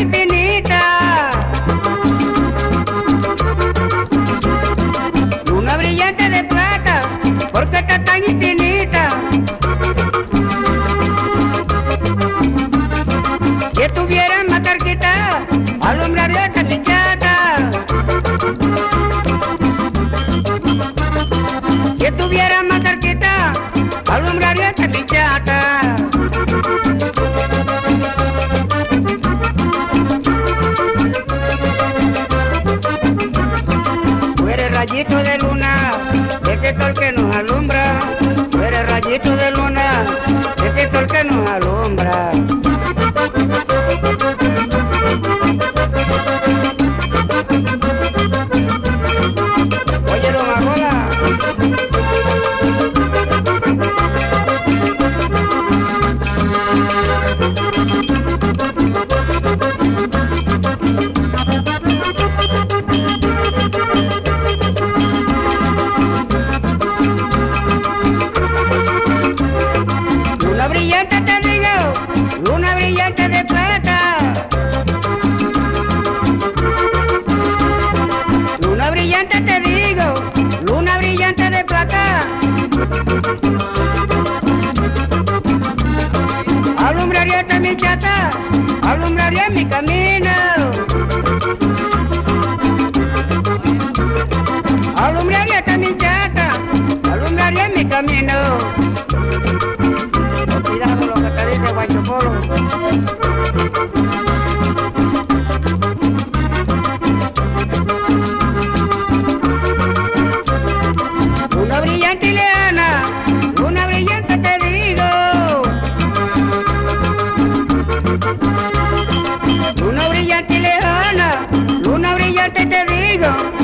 infinita. Luna brillante de plata, porque está tan infinita. Si estuviera más cerquita, alumbraría esta pichata. Si estuviera más cerquita, alumbraría esta pichata. Tú eres rayito de luna, este sol que nos alumbra. Tú eres rayito de luna, este sol que nos alumbra. Oye, don Agola. Luna brillante te digo, luna brillante de plata. Luna brillante te digo, luna brillante de plata. Alumbraría esta mi chata, alumbraría mi camino. Alumbraría esta mi chata, alumbraría mi camino. Cuidado con lo que te dice Guacho Polo. Luna brillante y leana, luna brillante te digo. Luna brillante y leana, luna brillante te digo.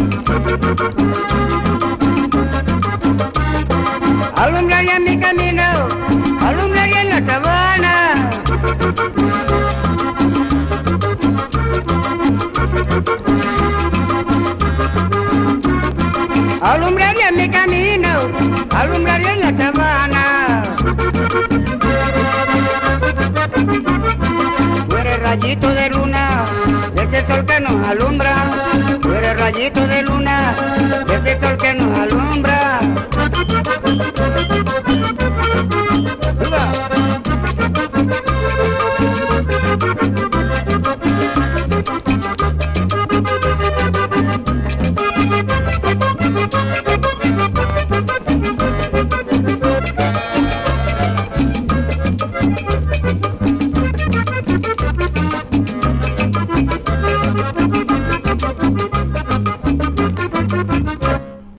Alumbraría mi camino, alumbraría en la sabana. Alumbraría mi camino, alumbraría en la sabana. Tú eres rayito de luna, de este sol que nos alumbra. Tú eres rayito de luna, de este sol que nos alumbra. ¡Viva!